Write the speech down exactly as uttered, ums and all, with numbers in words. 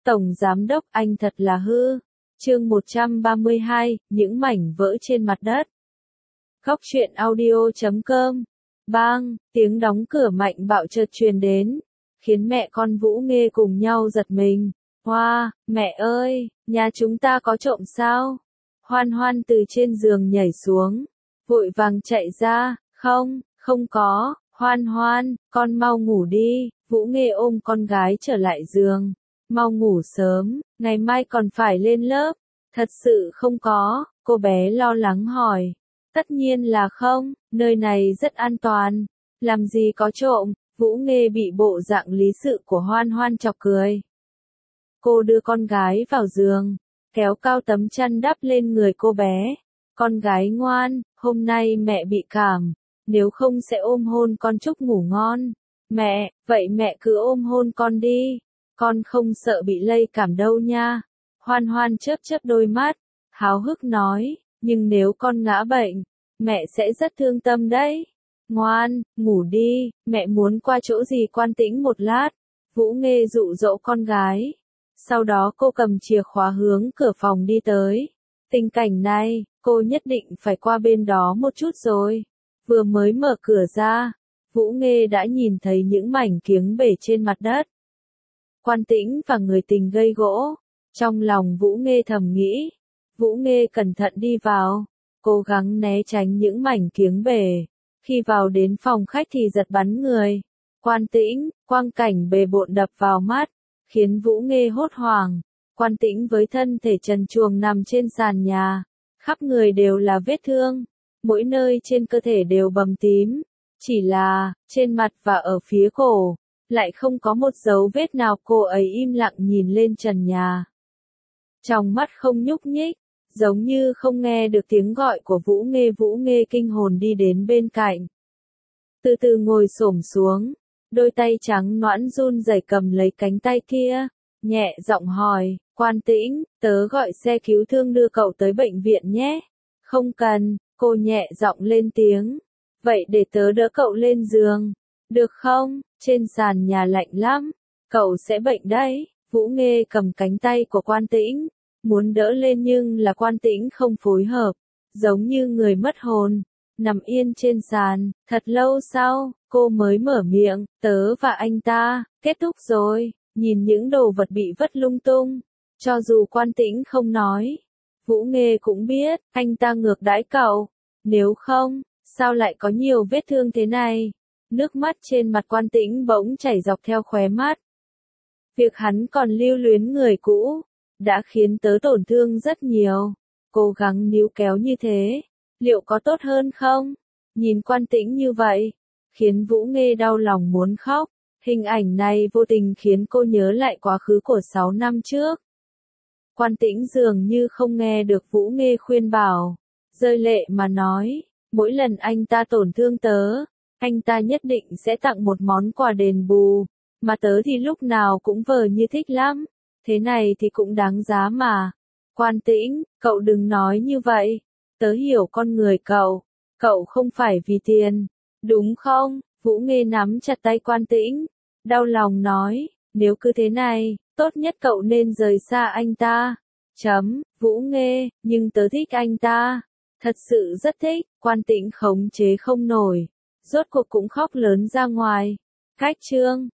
Tổng Giám Đốc anh thật là hư. Chương một trăm ba mươi hai, những mảnh vỡ trên mặt đất. Góc truyện audio chấm com. Bang, tiếng đóng cửa mạnh bạo chợt truyền đến, khiến mẹ con Vũ Nghê cùng nhau giật mình. Hoa, mẹ ơi, nhà chúng ta có trộm sao? Hoan Hoan từ trên giường nhảy xuống, vội vàng chạy ra, không, không có, Hoan Hoan, con mau ngủ đi. Vũ Nghê ôm con gái trở lại giường. Mau ngủ sớm, ngày mai còn phải lên lớp. Thật sự không có, cô bé lo lắng hỏi. Tất nhiên là không, nơi này rất an toàn. Làm gì có trộm. Vũ Nghê bị bộ dạng lý sự của Hoan Hoan chọc cười. Cô đưa con gái vào giường, kéo cao tấm chăn đắp lên người cô bé. Con gái ngoan, hôm nay mẹ bị cảm, nếu không sẽ ôm hôn con chúc ngủ ngon. Mẹ, vậy mẹ cứ ôm hôn con đi, con không sợ bị lây cảm đâu nha. Hoan Hoan chớp chớp đôi mắt, háo hức nói, nhưng nếu con ngã bệnh, mẹ sẽ rất thương tâm đấy. Ngoan, ngủ đi, mẹ muốn qua chỗ gì Quan Tĩnh một lát. Vũ Nghê dụ dỗ con gái. Sau đó cô cầm chìa khóa hướng cửa phòng đi tới. Tình cảnh này, cô nhất định phải qua bên đó một chút rồi. Vừa mới mở cửa ra, Vũ Nghê đã nhìn thấy những mảnh kiếng bể trên mặt đất. Quan Tĩnh và người tình gây gỗ. Trong lòng Vũ Nghê thầm nghĩ. Vũ Nghê cẩn thận đi vào, cố gắng né tránh những mảnh kiếng bể. Khi vào đến phòng khách thì giật bắn người. Quan Tĩnh, quang cảnh bề bộn đập vào mắt, khiến Vũ Nghê hốt hoảng. Quan Tĩnh với thân thể trần truồng nằm trên sàn nhà, khắp người đều là vết thương, mỗi nơi trên cơ thể đều bầm tím. Chỉ là, trên mặt và ở phía cổ, lại không có một dấu vết nào. Cô ấy im lặng nhìn lên trần nhà. Trong mắt không nhúc nhích, giống như không nghe được tiếng gọi của Vũ Nghê. Vũ Nghê kinh hồn đi đến bên cạnh. Từ từ ngồi xổm xuống, đôi tay trắng nõn run rẩy cầm lấy cánh tay kia, nhẹ giọng hỏi, Quan Tĩnh, tớ gọi xe cứu thương đưa cậu tới bệnh viện nhé. Không cần, cô nhẹ giọng lên tiếng. Vậy để tớ đỡ cậu lên giường, được không? Trên sàn nhà lạnh lắm, cậu sẽ bệnh đấy. Vũ Nghê cầm cánh tay của Quan Tĩnh, muốn đỡ lên nhưng là Quan Tĩnh không phối hợp, giống như người mất hồn, nằm yên trên sàn. Thật lâu sau, cô mới mở miệng, tớ và anh ta, kết thúc rồi. Nhìn những đồ vật bị vứt lung tung, cho dù Quan Tĩnh không nói, Vũ Nghê cũng biết, anh ta ngược đãi cậu. Nếu không, sao lại có nhiều vết thương thế này? Nước mắt trên mặt Quan Tĩnh bỗng chảy dọc theo khóe mắt. Việc hắn còn lưu luyến người cũ, đã khiến tớ tổn thương rất nhiều. Cố gắng níu kéo như thế, liệu có tốt hơn không? Nhìn Quan Tĩnh như vậy, khiến Vũ Nghê đau lòng muốn khóc. Hình ảnh này vô tình khiến cô nhớ lại quá khứ của sáu năm trước. Quan Tĩnh dường như không nghe được Vũ Nghê khuyên bảo, rơi lệ mà nói, mỗi lần anh ta tổn thương tớ, anh ta nhất định sẽ tặng một món quà đền bù, mà tớ thì lúc nào cũng vờ như thích lắm, thế này thì cũng đáng giá mà. Quan Tĩnh, cậu đừng nói như vậy, tớ hiểu con người cậu, cậu không phải vì tiền, đúng không? Vũ Nghê nắm chặt tay Quan Tĩnh, đau lòng nói, nếu cứ thế này, tốt nhất cậu nên rời xa anh ta. Chấm, Vũ Nghê, nhưng tớ thích anh ta, thật sự rất thích. Quan Tĩnh khống chế không nổi, rốt cuộc cũng khóc lớn ra ngoài. Cách chương